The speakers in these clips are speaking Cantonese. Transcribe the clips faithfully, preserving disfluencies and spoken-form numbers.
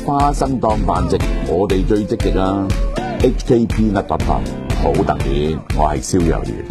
花生當飯食，我哋最積極啊 ！H K P 甩突頭好特別，我係燒魷魚。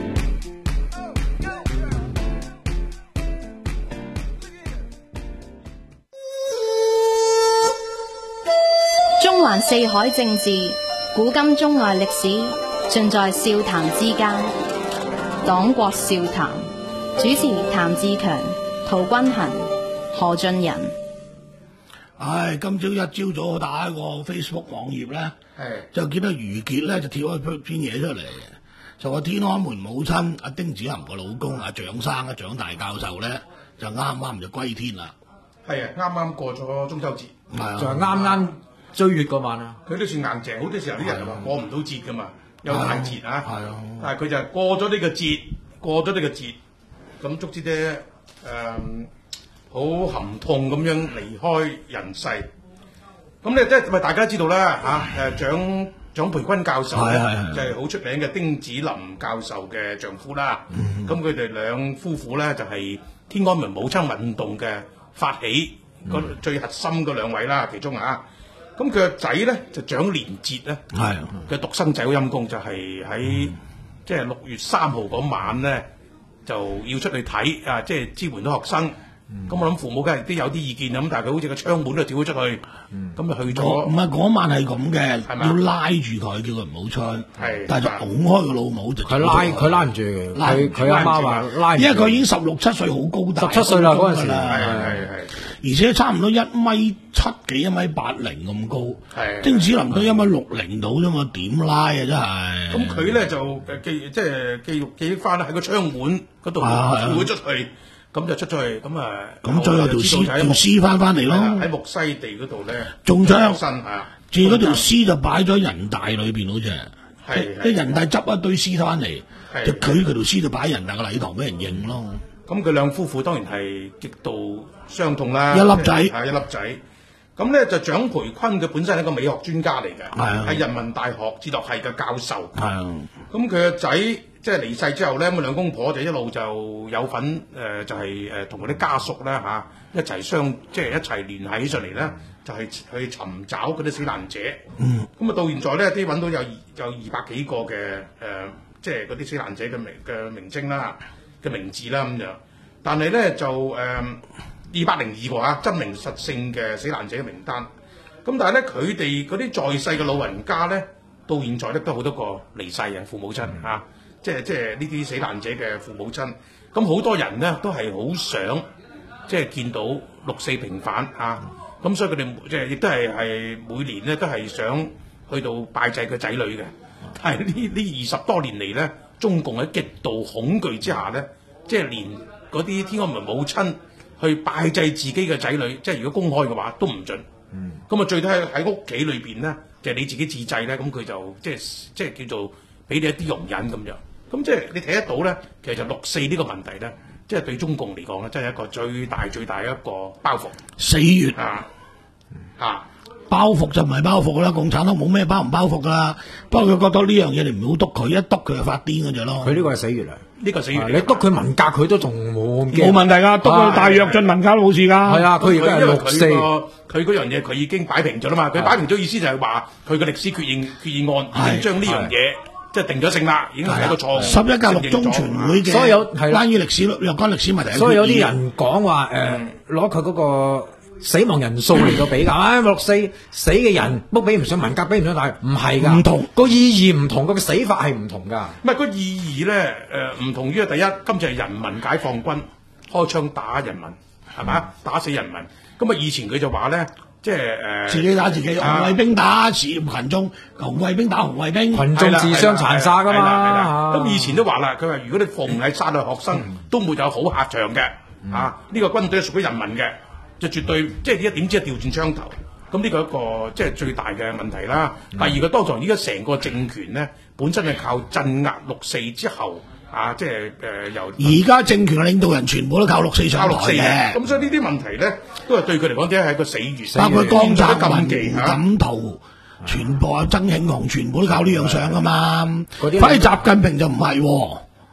中環四海政治，古今中外歷史，盡在笑談之間。黨國笑談，主持譚志強、陶君行、何俊仁。 唉，今朝一朝早我打開個 Facebook 網頁咧，就見到余傑咧就貼咗篇嘢出嚟，就話天安門母親阿丁子霖個老公阿蔣生啊蔣大教授咧就啱啱就歸天啦。係啊，啱啱過咗中秋節， 就係啱啱追月嗰晚啊！ 佢都算硬淨，好多時候啲人話過唔到節噶嘛，有大節啊，但係佢就係過咗呢個節，過咗呢個節，咁足之咧誒。好含痛咁樣離開人世，咁咧即係咪大家知道啦嚇？誒蔣蔣培坤教授咧就係好出名嘅丁子霖教授嘅丈夫啦。咁佢哋兩夫婦咧就係天安門母親運動嘅發起嗰最核心嗰兩位啦，其中啊。咁佢個仔咧就蔣連捷咧，嘅獨生仔好陰公，就係喺即係六月三號嗰晚咧就要出去睇啊，即係支援到學生。咁、嗯、我諗父母梗係都有啲意見咁，但係佢好似個窗門都跳咗出去，咁、嗯、就去咗。唔係嗰晚係咁嘅，要拉住佢，叫佢唔好出。但係就拱開個老母就。佢拉佢拉唔住，佢佢阿媽話拉唔住。因為佢已經十六七歲，好高大。十七歲啦嗰陣時。係係係。而且差唔多一米七幾、一米八零咁高。係。丁子霖都一米六零到啫嘛，點拉啊真係。咁佢咧就誒記即係記錄記憶翻喺個窗門嗰度跳咗出去。咁就出咗去，咁啊，咁最後條屍條屍翻翻嚟咯，喺木西地嗰度咧，中槍，住嗰條屍就擺咗人大裏邊，好似係，即係人大執一堆屍翻嚟，就佢佢條屍就擺人大個禮堂俾人認咯。咁佢兩夫婦當然係極度傷痛啦，一粒仔，係一粒仔。咁咧就蔣培坤佢本身係一個美學專家嚟嘅，係人民大學哲學系嘅教授。係啊，咁佢個仔即係離世之後咧，咁兩公婆就一路就有份誒、呃，就係誒同佢啲家屬咧嚇一齊相，即係一齊聯繫起上嚟咧，就係、是、去尋找嗰啲死難者。嗯，咁啊到現在咧，啲揾到有有二百幾個嘅誒、呃，即係嗰啲死難者嘅名嘅名稱啦，嘅名字啦咁樣。但係咧就誒。呃二百零二個啊，真名實姓嘅死難者嘅名單。咁但係咧，佢哋嗰啲在世嘅老人家咧，到現在咧都好多個離世嘅父母親嚇、嗯啊，即係即係呢啲死難者嘅父母親。咁好多人咧都係好想即係見到六四平反嚇。咁、啊、所以佢哋即係亦都係係每年咧都係想去到拜祭個仔女嘅。但係呢呢二十多年嚟咧，中共喺極度恐懼之下咧，即係連嗰啲天安門母親去拜祭自己嘅仔女，即係如果公開嘅話都唔准。嗯，咁啊最多喺喺屋企裏邊咧，就係、是、你自己自製咧，咁佢就即係即係叫做俾你一啲容忍咁樣。咁即係你睇得到咧，其實就六四呢個問題咧，即係對中共嚟講咧，真係一個最大最大一個包袱。四月啊，嚇、啊、包袱就唔係包袱啦，共產黨冇咩包唔包袱噶啦。不過佢覺得呢樣嘢你唔好督佢，一督佢就發癲嘅啫咯。佢呢個係死穴啊！呢個死穴，你督佢文革佢都仲冇冇問題㗎，督佢大躍進文革都冇事㗎。係啊，佢而家係六四，佢嗰樣嘢佢已經擺平咗啦嘛。佢擺平咗意思就係話佢嘅歷史決議決議案已經將呢樣嘢即係定咗性啦，已經係一個錯誤。十一屆六中全會嘅，所以有關於歷史有關歷史問題。所以有啲人講話誒，攞佢嗰個死亡人數嚟到比較，啊六四死嘅人都比唔上文革，比唔上大，唔係㗎，唔同個意義唔同，個死法係唔同㗎。唔係個意義咧，誒唔同於第一，今次係人民解放軍開槍打人民，係咪啊？打死人民。咁啊，以前佢就話咧，即係誒自己打自己，紅衛兵打士群眾，紅衛兵打紅衛兵，群眾自相殘殺㗎嘛。咁以前都話啦，佢話如果你逢係殺害學生，都沒有好下場嘅，啊呢個軍隊係屬於人民嘅。就絕對即係呢一點知係調轉槍頭，咁呢個一個即係最大嘅問題啦。嗯、第二個當堂而家成個政權咧，本身係靠鎮壓六四之後啊，即係誒、呃、由而家政權嘅領導人全部都靠六四上台嘅。咁所以呢啲問題咧，都係對佢嚟講，即係一個死穴。包括江澤民、胡錦濤，全部啊，曾慶紅全部都靠呢樣上噶嘛。反而習近平就唔係喎。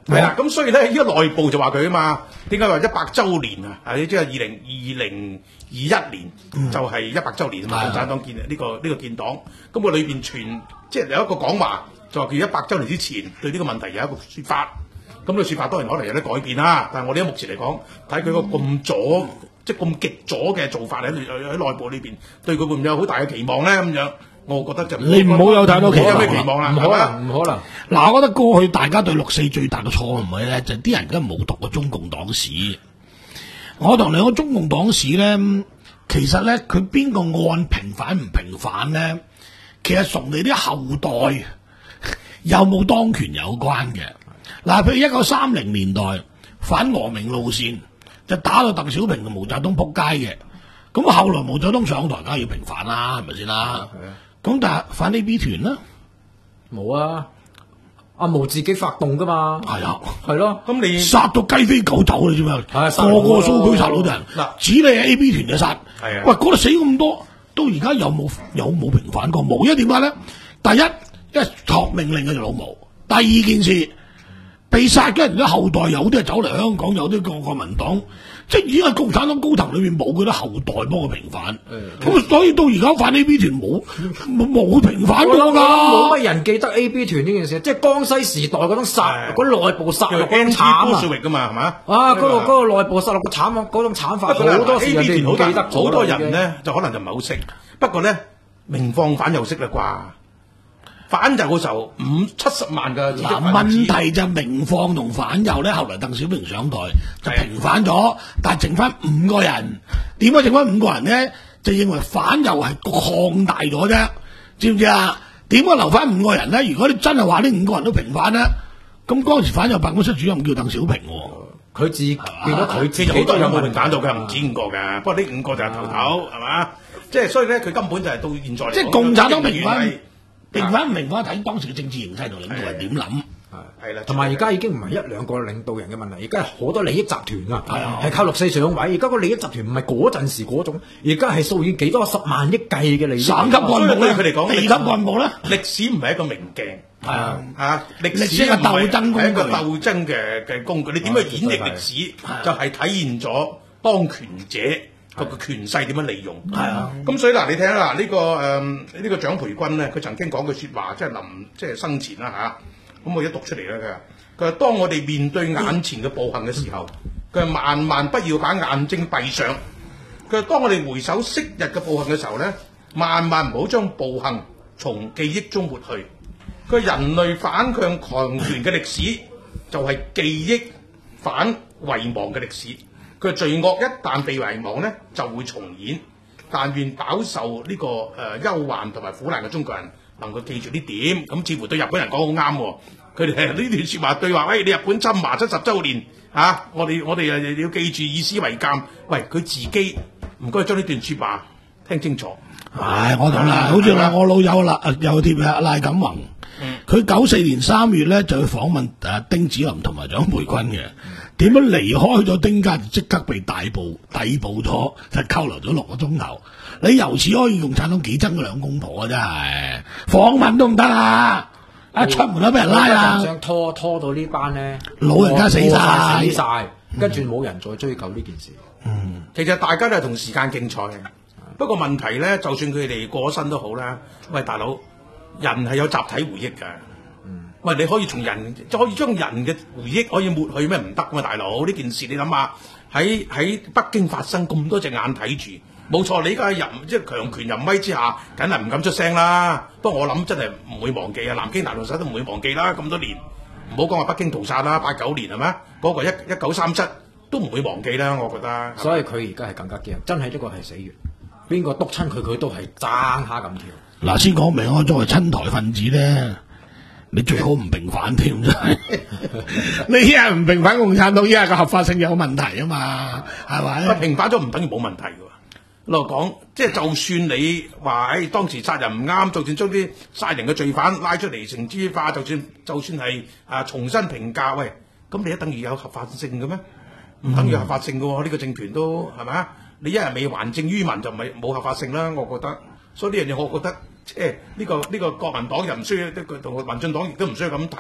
係啦，咁所以咧，依家內部就話佢啊嘛，點解話一百週年啊？係即係二零二零二一年就係一百週年啊嘛，共產黨建呢個呢個建黨，咁佢裏邊傳即係有一個講話，就話佢一百週年之前對呢個問題有一個説法，咁呢個説法當然可能有啲改變啦，但係我哋喺目前嚟講，睇佢個咁左即係咁極左嘅做法喺喺內部裏邊，對佢會唔會有好大嘅期望咧？咁樣。我覺得就你唔好有太多期望， 有咩期望啦？ 唔可能，唔可能。 嗱，我覺得過去大家對六四最大嘅錯誤咧，就係啲人梗係冇讀過中共黨史。我同你講中共黨史咧，其實咧佢邊個案平反唔平反咧，其實同你啲後代有冇當權有關嘅。嗱，譬如一九三零年代反俄明路線，就打到鄧小平同毛澤東撲街嘅。咁後來毛澤東上台，梗係要平反啦，係咪先啦？係啊。咁但係反 A B 團咧， 冇啊！阿毛自己發動噶嘛， 係啊， 係咯。 咁你殺到雞飛狗走你知咩？個個蘇區殺到啲人，嗱，指你係 A B 團就殺。係啊。喂，嗰度死咁多，到而家有冇有冇平反過？冇，因為點解咧？第一，因為託命令嘅就老毛；第二件事，被殺嘅人嘅後代有啲係走嚟香港，有啲過國民黨。即係已經係共產黨高層裏面冇佢啲後代幫佢平反，咁、嗯、所以到而家反 A B 團冇冇平反過㗎， 冇乜人記得 A B 團呢件事，即係江西時代嗰種殺，嗰內部殺戮嗰種慘啊！ 㗎嘛係嘛？ 啊，嗰個嗰個內部殺戮嘅慘啊，嗰種慘法好多時人哋唔記得， 好多人咧就可能就唔係好識，不過咧明放反又識啦啩。反右嗰時候五七十萬嘅， 嗱問題就明放同反右咧，後來鄧小平上台就平反咗，但係剩翻五個人，點解剩翻五個人咧？就認為反右係擴大咗啫，知唔知啊？點解留翻五個人咧？如果你真係話呢五個人都平反咧，咁嗰陣時反右辦公室主任叫鄧小平喎， 佢自變咗佢自己好多有冇平反到嘅，唔止五個嘅，不過呢五個就係頭頭係嘛？即係所以咧，佢根本就係到現在， 即係共產黨平反。平反唔明反睇當時嘅政治形勢同領導人點諗， 係啦，同埋而家已經唔係一兩個領導人嘅問題，而家係好多利益集團啊，係靠六四上位。而家個利益集團唔係嗰陣時嗰種，而家係數以幾多十萬億計嘅利益。 省級幹部咧，佢哋講地級幹部咧， 歷史唔係一個明鏡，係啊嚇，歷史係鬥爭工具， 係一個鬥爭嘅嘅工具。你點去演繹歷史，就係體現咗當權者個個權勢點樣利用？係啊，咁所以嗱，你睇下嗱，呢個誒呢個蔣培軍咧，佢曾經講句説話，即係臨即係生前啦嚇。咁我而家讀出嚟啦，佢話：佢話當我哋面對眼前嘅暴行嘅時候，佢話萬萬不要把眼睛閉上。佢話當我哋回首昔日嘅暴行嘅時候咧，萬萬唔好將暴行從記憶中抹去。佢話人類反抗強權嘅歷史就係記憶反遺忘嘅歷史。佢罪惡一旦被遺忘咧，就會重演。但願飽受呢、這個誒、呃、憂患同埋苦難嘅中國人能夠記住呢點。咁似乎對日本人講好啱喎。佢哋呢段説話對話，喂，你日本侵華七十週年啊，我哋我哋誒要記住以史為鑑。喂，佢自己唔該將呢段説話聽清楚。 唉，我同啦，好似嗱，我老友啦，有貼嘅賴錦宏，佢九四年三月咧就去訪問誒丁子霖同埋蔣培軍嘅。點樣離開咗丁家就即刻被逮捕逮捕咗，就扣留咗六個鐘頭。你由此可以共產黨幾憎嗰兩公婆啊！真係訪問都唔得啊！一出門都俾人拉啊！ 想拖拖到呢班咧， 老人家死晒， 死晒，跟住冇人再追究呢件事。 嗯，其實大家都係同時間競賽嘅。不過問題咧，就算佢哋過咗身都好啦。喂，大佬，人係有集體回憶㗎。喂，你可以從人，即可以將人嘅回憶可以抹去咩？唔得㗎嘛，大佬！呢件事你諗下，喺喺北京發生咁多隻眼睇住，冇錯，你而家喺淫即係強權淫威之下，梗係唔敢出聲啦。不過我諗真係唔會忘記啊，南京大屠殺都唔會忘記啦，咁多年，唔好講話北京屠殺啦，八九年係咪？嗰、那個一一九三七都唔會忘記啦，我覺得。 所以佢而家係更加驚，真係呢個係死穴，邊個督親佢，佢都係爭下咁跳。 嗱，先講明我作為親台分子咧。你最好唔平反添，真係你依家唔平反共產黨，依家個合法性有問題啊嘛，係咪？ 平反咗唔等於冇問題㗎。攞講，即係就算你話誒當時殺人唔啱，就算將啲殺人嘅罪犯拉出嚟繩之於法，就算就算係啊重新評價，喂，咁你一等於有合法性嘅咩？唔等於合法性嘅喎，呢、嗯、個政權都係咪？你一日未還政於民就唔係冇合法性啦，我覺得。所以呢樣嘢，我覺得。即係呢個呢、這個國民黨又唔需要，呢個同民進黨亦都唔需要咁睇。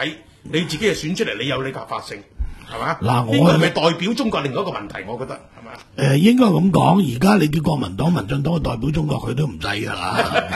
你自己係選出嚟，你有你合法性，係嘛？ 嗱，我呢個係咪代表中國另外一個問題？我覺得係嘛？ 誒、呃，應該咁講，而家你叫國民黨、民進黨代表中國，佢都唔制㗎啦。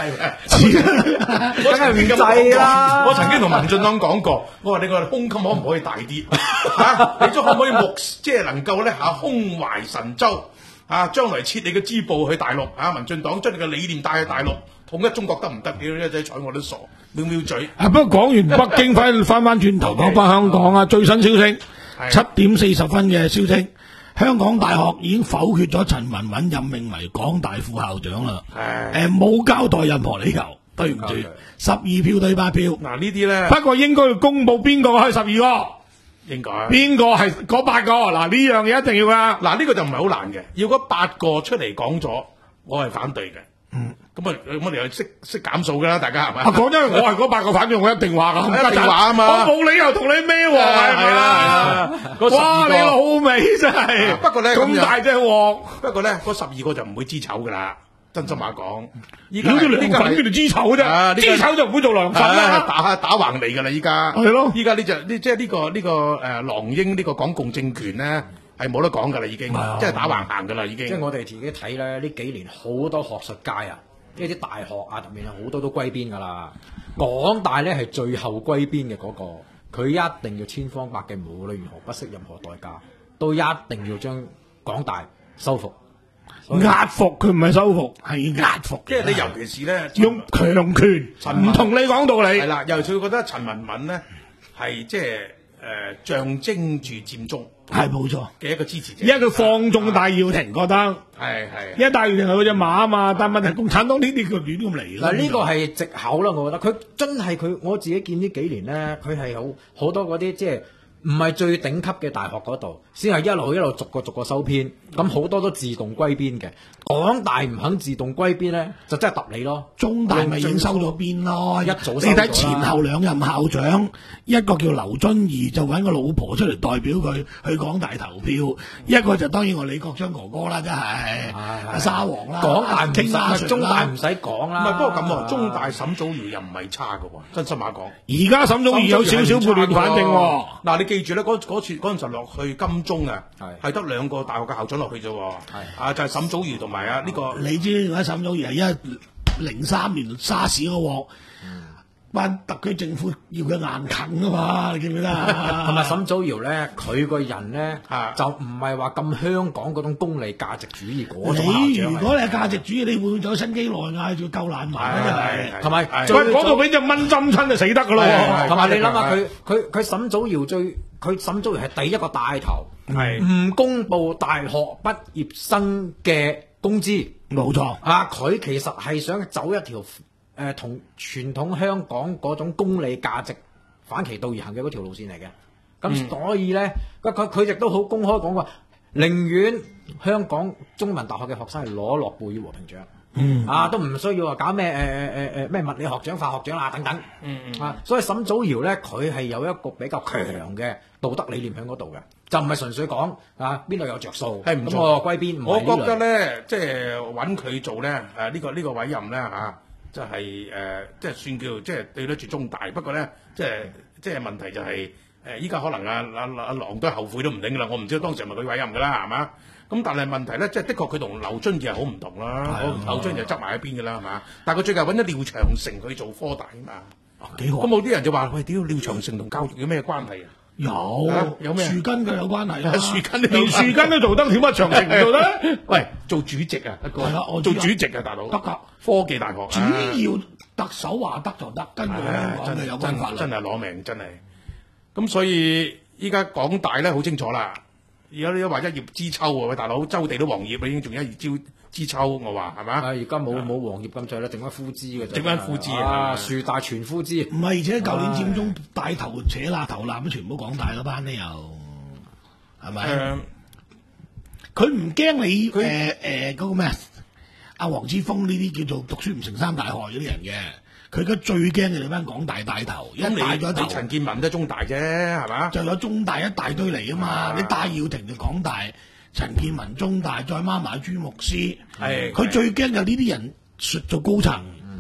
我曾經制啦。我曾經同民進黨講過，我話你個胸襟可唔可以大啲？嚇，你都可唔可以目即係能夠咧嚇胸懷神州？啊，將來設你嘅支部去大陸，啊，民進黨將你嘅理念帶去大陸，統一中國得唔得？你一仔睬我都傻，藐藐嘴。 啊，不過講完北京，翻翻翻轉頭講翻香港啊，最新消息，七點四十分嘅消息，香港大學已經否決咗陳文敏任命為港大副校長啦。誒，冇交代任何理由，對唔住，十二票對八票。 嗱呢啲咧， 不過應該要公佈邊個係十二個。 應該邊個係嗰八個？嗱，呢樣嘢一定要噶。 嗱，呢個就唔係好難嘅，要嗰八個出嚟講咗，我係反對嘅。嗯，咁啊，我哋又識識減數噶啦，大家係咪？ 啊，講真，我係嗰八個反對，我一定話噶， 一定話啊嘛。 我冇理由同你孭鑊係咪啊？哇，你老味真係。 不過咧咁大隻鑊。 不過咧，嗰十二個就唔會知醜噶啦。真心話講，依家呢個良粉叫做知醜啫，知醜就唔會做良粉啦， 打打橫嚟噶啦，依家係咯， 依家呢隻呢即係呢個呢個誒狼英呢個港共政權咧係冇得講噶啦，已經即係打橫行噶啦，已經。 即係我哋自己睇咧，呢幾年好多學術界啊，呢啲大學啊入面好多都歸邊噶啦，港大咧係最後歸邊嘅嗰個，佢一定要千方百計，無論如何不惜任何代價，都一定要將港大收復。 壓服佢唔係收復，係壓服。 即係你尤其是咧用強權，唔同你講道理。 係啦，尤其佢覺得陳文敏咧係即係誒象徵住佔中， 係冇錯嘅一個支持者。 因為佢放縱戴耀廷，覺得係係。 因為戴耀廷係嗰隻馬啊嘛，但問題共產黨呢啲佢亂咁嚟。 嗱呢個係藉口啦，我覺得佢真係佢我自己見呢幾年咧，佢係好好多嗰啲即係。唔係最頂級嘅大學嗰度，先係一路一路逐個逐個收編，咁好多都自動歸邊嘅。港大唔肯自動歸邊咧，就真係揼你咯。 中大咪已經收咗邊咯， 一早收咗。 你睇前後兩任校長，一個叫劉遵義就揾個老婆出嚟代表佢去港大投票，一個就當然我李國章哥哥啦，真係阿沙皇啦。 港大唔使，中大唔使講啦。 唔係，不過咁喎，中大沈祖堯又唔係差嘅喎，真心話講。 而家沈祖堯有少少撥亂反正喎。 嗱，你記住咧，嗰嗰次嗰陣時落去金鐘啊，係得兩個大學嘅校長落去啫喎，啊就係沈祖堯同埋啊呢個。 你知而家沈祖堯係一零三年沙士嗰鑊，班特區政府要佢硬啃啊嘛，你記唔記得啊？ 同埋沈祖堯咧，佢個人咧就唔係話咁香港嗰種功利價值主義嗰種校長。 你如果你係價值主義，你會唔會走新幾內亞仲夠難埋真係。 同埋喂，嗰度俾隻蚊針親就死得噶咯喎。 同埋你諗下佢佢佢沈祖堯最佢沈祖堯係第一個帶頭， 係唔公佈大學畢業生嘅工資。 冇錯啊！佢其實係想走一條誒同傳統香港嗰種功利價值反其道而行嘅嗰條路線嚟嘅。咁、嗯、所以咧，佢佢佢亦都好公開講話，寧願香港中文大學嘅學生係攞諾貝爾和平獎，嗯啊都唔需要話搞咩誒誒誒誒咩物理學獎、化學獎啊等等。嗯嗯啊，所以沈祖堯咧，佢係有一個比較強嘅道德理念喺嗰度嘅。就唔係純粹講啊邊度有着數，係唔錯。咁我歸邊， 我覺得咧，即係揾佢做咧，誒、啊、呢、呢個呢、呢個委任咧嚇，即係誒即係算叫即係對得住中大。不過咧，即係即係問題就係誒依家可能阿阿阿郎都後悔都唔定㗎啦。我唔知道當時係咪佢委任㗎啦，係嘛？咁但係問題咧，即係的確佢同劉遵義係好唔同啦。劉遵義就執埋一邊㗎啦，係嘛？但係佢最近揾咗廖長成去做科大啊嘛，幾好。咁冇啲人就話：喂，屌廖長成同教育有咩關係啊？ 有、 啊、有咩樹根佢有關係啊！ 樹根連樹根都做得，點解長城唔做得？ 喂，做主席啊，一個係啦，我做主席啊，大佬得㗎。科技大學主要特首話得就得，跟住香港嘅有關法律真係攞命，真係。咁所以依家港大咧好清楚啦。而家呢話一葉知秋喎，喂大佬，周地都黃葉啦，已經仲一葉知知秋，我話係嘛？ 而家冇冇黃葉咁滯啦，剩翻枯枝嘅啫。 剩翻枯枝啊！樹大全枯枝。 唔係，而且舊年佔中帶頭扯罅頭纜，全部港大嗰班咧又係咪？佢唔驚你誒誒嗰個咩？阿黃之鋒呢啲叫做讀書唔成三大害嗰啲人嘅。佢而家最驚嘅你班港大帶頭，一帶咗頭。 陳建文都係中大啫，係嘛？ 就有中大一大堆嚟啊嘛！你戴耀廷就港大，陳建文中大，再孖埋朱牧師，係佢最驚有呢啲人做高層。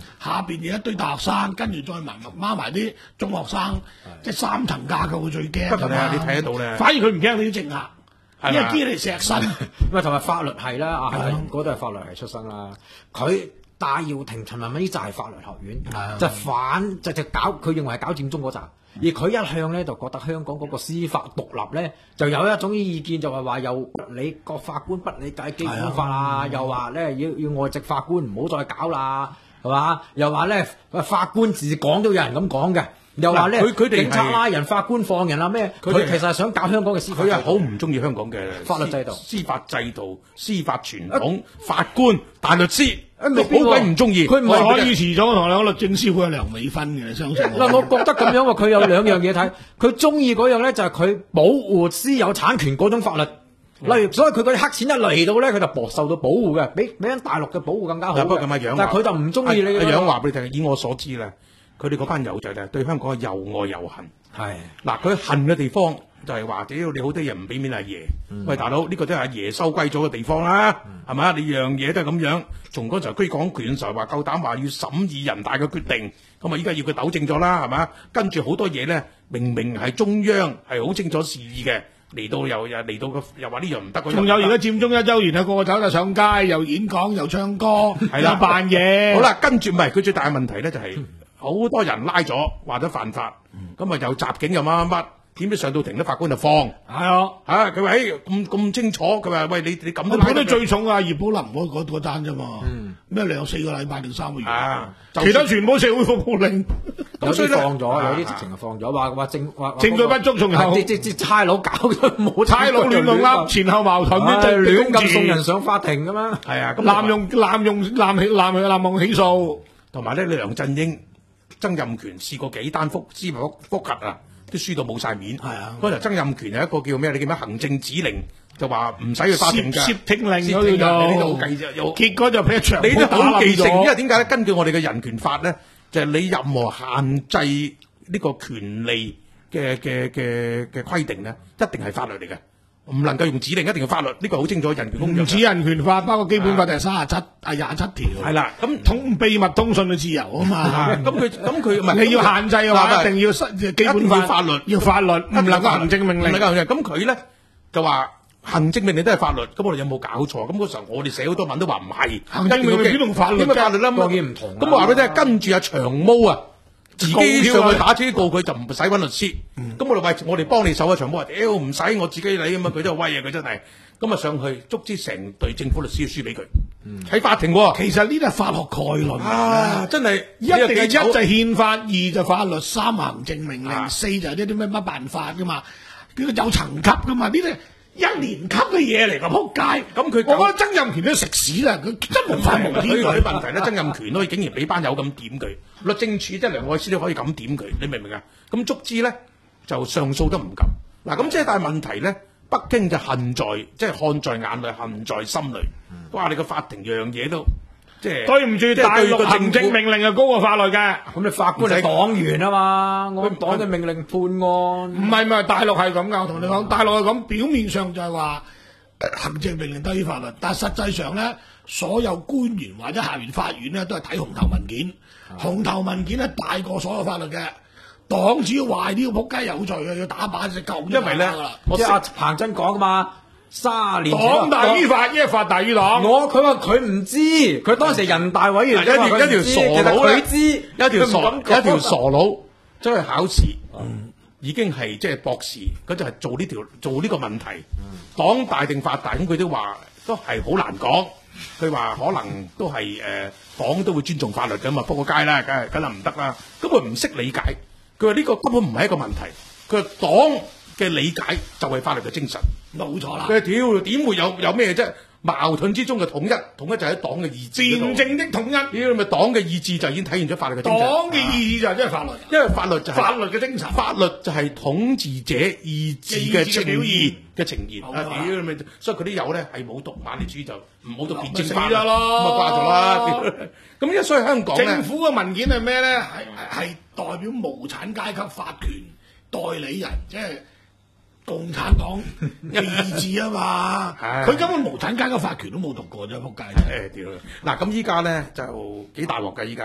下邊有一堆大學生，跟住再埋孖埋啲中學生，即係三層架構最驚㗎嘛。 你睇得到咧。 反而佢唔驚你啲政客。因為知你石身， 咁啊同埋法律系啦，啊嗰都係法律系出身啦。佢戴耀廷、陳文敏就係法律學院，就反就就搞，佢認為係搞佔中嗰扎。而佢一向咧就覺得香港嗰個司法獨立咧，就有一種意見就係話又你個法官不理解基本法啊，又話咧要要外籍法官唔好再搞啦，係嘛？又話咧法官自講都有人咁講嘅。又話咧，警察拉人、法官放人啦咩？佢其實係想搞香港嘅司法， 佢係好唔中意香港嘅法律制度、 司法制度、司法傳統、法官、大律師，好鬼唔中意。 佢唔係可以遲早同兩個律政司會有梁美芬嘅，相信我。 嗱，我覺得咁樣喎，佢有兩樣嘢睇。佢中意嗰樣咧就係佢保護私有產權嗰種法律，例如所以佢嗰啲黑錢一嚟到咧，佢就薄受到保護嘅，比比緊大陸嘅保護更加好。 不過咁嘅樣， 但係佢就唔中意你。 阿樣話俾你聽，以我所知咧。佢哋嗰班友就係對香港係又愛又恨。係嗱，佢恨嘅地方就係話，屌你好多嘢唔俾面阿爺。嗯、喂，大佬，呢、呢個都係阿爺收歸咗嘅地方啦，係咪、嗯？你樣嘢都係咁樣。從嗰時候居港權嘅時候話夠膽話要審議人大嘅決定，咁啊依家要佢糾正咗啦，係咪？跟住好多嘢咧，明明係中央係好清楚示意嘅，嚟到又又嚟到個又話呢樣唔得。 仲有而家佔中一週年啊，個個走就上街，又演講又唱歌，係啦扮嘢。 好啦，跟住唔係佢最大嘅問題咧就係、是。好多人拉咗，話咗犯法，咁啊、嗯、又襲警又乜乜乜，點知上到庭啲法官就放，係啊，嚇佢話誒咁咁清楚，佢話喂你你咁都拉得。我覺得最重啊葉寶林嗰嗰嗰單啫嘛，咩兩四個禮拜定三個月， 啊、 其他全部社會服務令， 有啲放咗，有啲直情係放咗，話話證話證據不足，仲有啲啲啲差佬搞咗冇差佬亂咁噏，前後矛盾，即係亂咁送人上法庭㗎嘛， 係啊， 濫用濫用濫起濫起濫用起訴， 同埋咧梁振英。曾蔭權試過幾單覆司法覆核啊，都輸到冇晒面。係啊，嗰陣曾蔭權有一個叫咩？你叫咩行政指令，就話唔使去法庭㗎。 攝聽令嗰度， 你都好計啫。又結果就俾一場你都好記性，因為點解咧？根據我哋嘅人權法咧，就係、是、你任何限制呢個權利嘅嘅嘅嘅規定咧，一定係法律嚟嘅。唔能夠用指令，一定要法律，呢、這個好清楚。人權公約唔止人權法，包括基本法第三十七啊廿七條。 係啦，咁通秘密通訊嘅自由啊嘛。 咁佢咁佢唔係你要限制嘅話，一定要基本法法律， 要法律，唔能夠行政命令。 咁佢咧就話行政命令都係法律，咁我哋有冇搞錯？咁嗰時候我哋寫好多文都話唔係。 行政命令點同法律？ 點解法律咧？ 當然唔同。 咁我話俾你聽，跟住阿長毛啊。自己上去打車告佢就唔使揾律師，咁、嗯、我哋喂我哋幫你手啊！長毛話屌唔使我自己理咁啊！佢真係威啊！佢真係咁啊上去捉之成隊政府律師輸俾佢，喺、嗯、法庭喎。 其實呢啲係法學概論啊！真係一定係一就憲法，二就法律，三行政命令，啊、四就係呢啲咩乜辦法噶嘛？叫做有層級噶嘛？呢啲一年級嘅嘢嚟㗎，仆街！咁佢我覺得曾蔭權都食屎啦！佢真無法無天。 佢啲問題咧，曾蔭權都竟然俾班友咁點佢，律政處即係梁愛詩都可以咁點佢，你明唔明啊？咁足之咧就上訴都唔敢。嗱咁即係但係問題咧，北京就恨在即係看在眼裏，恨在心裏。哇！你個法庭樣嘢都即係對唔住，大陸行政命令係高過法律嘅。 咁你法官係黨員啊嘛，我黨嘅命令判案。 唔係唔係，大陸係咁噶。我同你講，大陸係咁，表面上就係話行政命令低於法律，但係實際上咧，所有官員或者下面法院咧都係睇紅頭文件，紅頭文件咧大過所有法律嘅。黨只要壞呢個仆街有罪嘅，要打靶就夠。 因為咧， 即係阿彭真講噶嘛。卅年黨大於法，因為法大於黨。 我佢話佢唔知，佢當時人大委員，一條一條傻佬佢知， 一條傻一條傻佬走去考試，嗯、已經係即係博士，佢就係做呢條做呢個問題。黨、嗯、大定法大，咁佢都話都係好難講。佢話可能都係誒黨都會尊重法律㗎嘛，仆個街啦，梗係梗係唔得啦。咁佢唔識理解，佢話呢個根本唔係一個問題。佢話黨嘅理解就係法律嘅精神， 冇錯啦。 佢屌點會有有咩啫？矛盾之中嘅統一，統一就係黨嘅意志。 辯證的統一， 屌咪黨嘅意志就已經體現咗法律嘅精神。 黨嘅意志就係即係法律， 因為法律就係法律嘅精神。 法律就係統治者意志嘅表現嘅呈現。啊屌咪，所以佢啲友咧係冇讀馬列主義就唔好讀辯證法啦， 咁啊掛咗啦。咁因為所以香港政府嘅文件係咩咧？係係代表無產階級法權代理人，即係共產黨嘅意志啊嘛，佢根本無產階級法權都冇讀過啫，仆街！ 誒屌！嗱咁依家咧就幾大鑊㗎依家，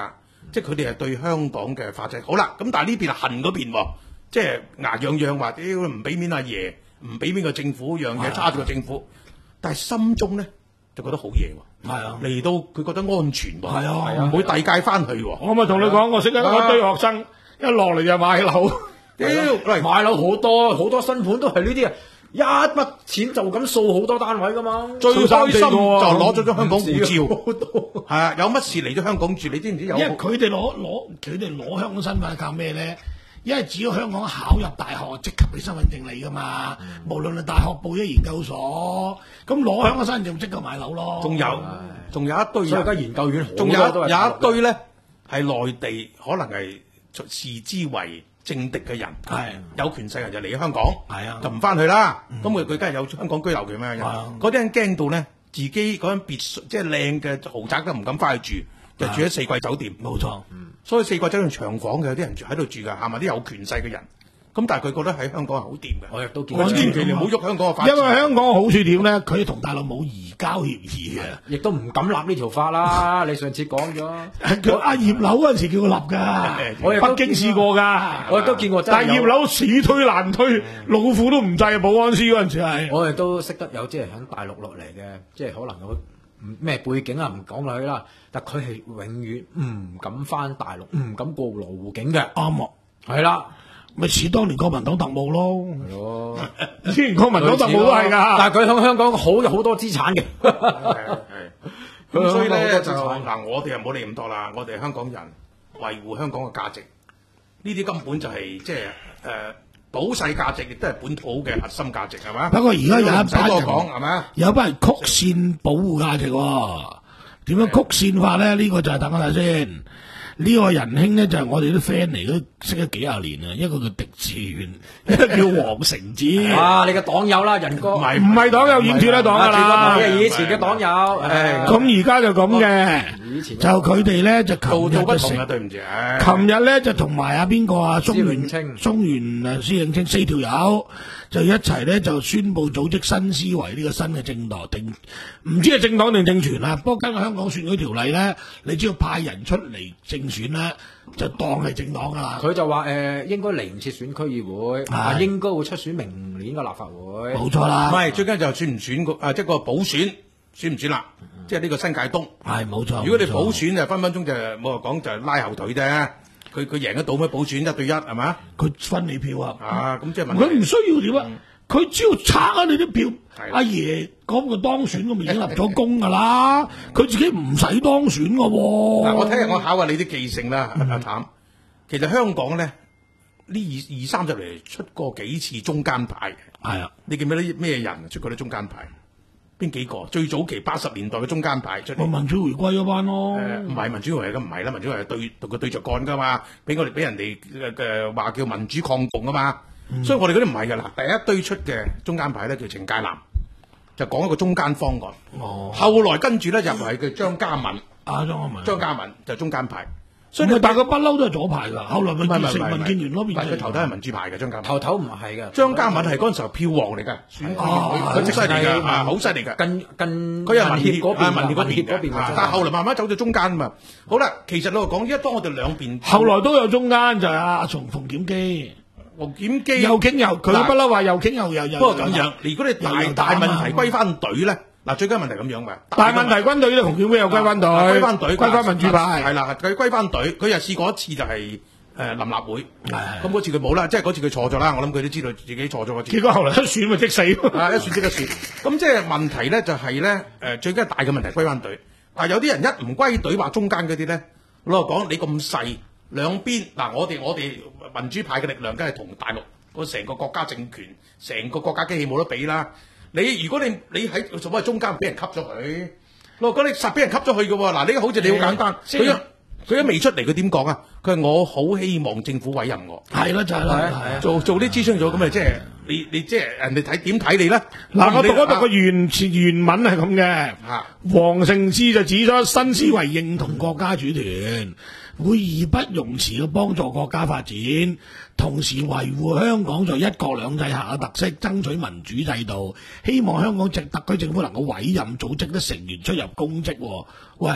即係佢哋係對香港嘅法制好啦。咁但係呢邊係恨嗰邊喎，即係牙癢癢話屌唔俾面阿爺，唔俾面個政府，樣嘢揸住個政府，但係心中咧就覺得好嘢喎。 係啊， 嚟到佢覺得安全喎， 係啊， 唔會遞界翻去喎。 我咪同你講，我識得一堆學生一落嚟就買樓， 屌，喂， 買樓好多好多新盤都係呢啲啊！一筆錢就咁掃好多單位噶嘛， 最開心就攞咗張香港護照， 好多係啊！有乜事嚟咗香港住，你知唔知有？ 因為佢哋攞攞佢哋攞香港身份係靠咩咧？因為只要香港考入大學，即刻俾身份證你噶嘛。嗯、無論係大學報咗研究所，咁攞香港身份證即刻買樓咯。 仲有仲有一堆人， 所以而家研究院好仲有多都係有一堆咧係內地，可能係視之為政敵嘅人， 係有權勢人就嚟香港， 係啊， 就唔翻去啦。咁佢佢梗係有香港居留權咩？嗰啲人驚到咧，自己嗰間別墅即係靚嘅豪宅都唔敢翻去住，就住喺四季酒店。 冇錯， 所以四季酒店長房嘅有啲人住喺度住㗎，係咪啲有權勢嘅人？咁但係佢覺得喺香港係好掂嘅。 我亦都見我千祈你唔好喐香港嘅法治。 因為香港嘅好處點咧？佢同大陸冇移交協議嘅， 亦都唔敢立呢條法啦。你上次講咗， 佢阿葉劉嗰陣時叫佢立㗎， 我北京試過㗎， 我亦都見過真係有。 但係葉劉死推難推，老虎都唔制，保安司嗰陣時係。 我亦都識得有即係喺大陸落嚟嘅，即係可能有咩背景啊，唔講落去啦。但佢係永遠唔敢翻大陸，唔敢過羅湖境嘅。 啱啊， 係啦。 咪似當年國民黨特務咯， 係咯， 之前國民黨特務都係㗎， 但係佢喺香港好有好多資產嘅， 係咁所以咧就嗱，我哋又冇理咁多啦，我哋香港人維護香港嘅價值，呢啲根本就係即係誒普世價值，亦都係本土嘅核心價值，係嘛？ 不過而家有一班人講係咪？ 有一班人曲線保護價值喎，點樣曲線法咧？呢個就係等我睇先。呢個仁兄咧就係我哋啲 friend 嚟，都識咗幾廿年啦。一個叫狄志遠，一個叫黃成智。 啊，你嘅黨友啦，仁哥。 唔係唔係黨友，染脱啦黨噶啦。 以前嘅黨友。 咁而家就咁嘅。以前就佢哋咧就琴日就成。 對唔住。 琴日咧就同埋阿邊個啊？中原清、 中原啊，施永青四條友就一齊咧就宣布組織新思維呢個新嘅政黨，定唔知係政黨定政團啦。不過根據香港選舉條例咧，你只要派人出嚟政選咧，就當係政黨噶啦。 佢就話誒、呃，應該嚟唔切選區議會，啊應該會出選明年嘅立法會。 冇錯啦。 唔係最緊就選唔選個啊，即係個補選選唔選啦？嗯、即係呢個新界東。 係冇錯。 如果你補選就分分鐘就冇話講就係拉後腿啫。佢佢贏得到咩？補選一對一係嘛？ 佢分你票啊！ 啊，咁即係問佢唔需要點啊？佢、嗯、只要拆咗你啲票，阿的爺嗰個當選咁咪已經立咗功噶啦。佢自己唔使當選噶喎。 嗱，我睇下我考下你啲記性啦，阿譚。其實香港咧呢二二三十嚟出過幾次中間派。 係啊， 你記唔記得咩人出過啲中間派？邊幾個？最早期八十年代嘅中間派出嚟， 民主回歸嗰班咯。 誒唔係民主回歸，咁唔係啦，民主回歸係對同佢對着幹噶嘛，俾我哋俾人哋嘅話叫民主抗共啊嘛。嗯、所以我哋嗰啲唔係㗎啦。第一堆出嘅中間派咧叫程介南，就講一個中間方案。哦。後來跟住咧入嚟嘅張家敏， 啊張家敏， 張家敏就中間派。 所以佢大個不嬲都係左派㗎，後來咪變成民建聯嗰邊。 佢頭頭係民主派嘅張家敏。 頭頭唔係嘅， 張家敏係嗰陣時候票王嚟㗎，選佢好犀利㗎，啊好犀利㗎。 近近佢係民協嗰邊， 民協嗰邊嘅，但係後來慢慢走咗中間啊嘛。好啦，其實我講，依家當我哋兩邊， 後來都有中間就係阿從馮檢基， 馮檢基又傾又，佢不嬲話又傾又又又。 不過咁樣，如果你大大問題歸翻隊咧。嗱，最緊問題咁樣嘅， 大問題軍隊咧，馮檢基又歸翻隊， 歸翻隊， 歸翻民主派， 係啦，佢歸翻隊，佢又試過一次就係誒臨立會，咁嗰次佢冇啦，即係嗰次佢錯咗啦，我諗佢都知道自己錯咗嗰次。 結果後來一選咪即死， 啊一選即刻選，咁即係問題咧就係咧誒最緊大嘅問題歸翻隊，啊有啲人一唔歸隊話中間嗰啲咧，老實講你咁細兩邊嗱，我哋我哋民主派嘅力量梗係同大陸個成個國家政權、成個國家機器冇得比啦。你如果你你喺所謂中間俾人吸咗佢，我講你實俾人吸咗佢嘅喎。嗱，呢個好似你好簡單，佢一佢一未出嚟，佢點講啊？佢話我好希望政府委任我， 係啦就係啦， 做做啲諮詢咗咁咪即係你你即係人哋睇點睇你咧？ 嗱，我讀一讀個原原文係咁嘅。黃成智就指出，新思維認同國家主權，會義不容辭嘅幫助國家發展，同時維護香港在一國兩制下嘅特色，爭取民主制度。希望香港特區政府能夠委任組織啲成員出入公職。喂，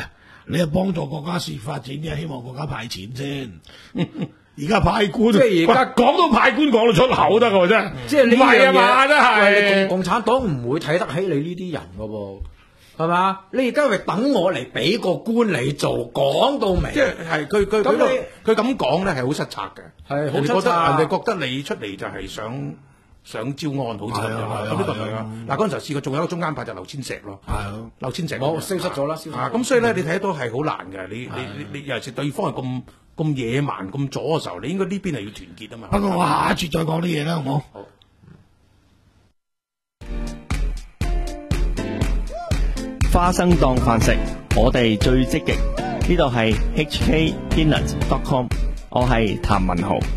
你係幫助國家事業發展嘅，希望國家派錢先。而家派官， 即係而家講到派官講到出口得㗎真係， 即係呢樣嘢真係。 喂你共共產黨唔會睇得起你呢啲人㗎喎。係嘛？你而家咪等我嚟俾個官你做，講到明。 即係係佢佢佢佢咁講咧係好失策嘅， 係好人哋覺得失策人哋覺得你出嚟就係想想招安，好似咁樣。咁呢個係啊。嗱嗰陣時試過，仲有一個中間派就劉千石咯。係啊，劉千石。 冇消失咗啦，消失咗。 啊，咁所以咧，你睇到係好難嘅。你你你你尤其是對方係咁咁野蠻咁左嘅時候，你應該呢邊係要團結啊嘛。 不過我下一節再講啲嘢啦，好冇？好。 花生當飯食，我哋最積極。呢度係 H K Peanut dot com， 我係譚文豪。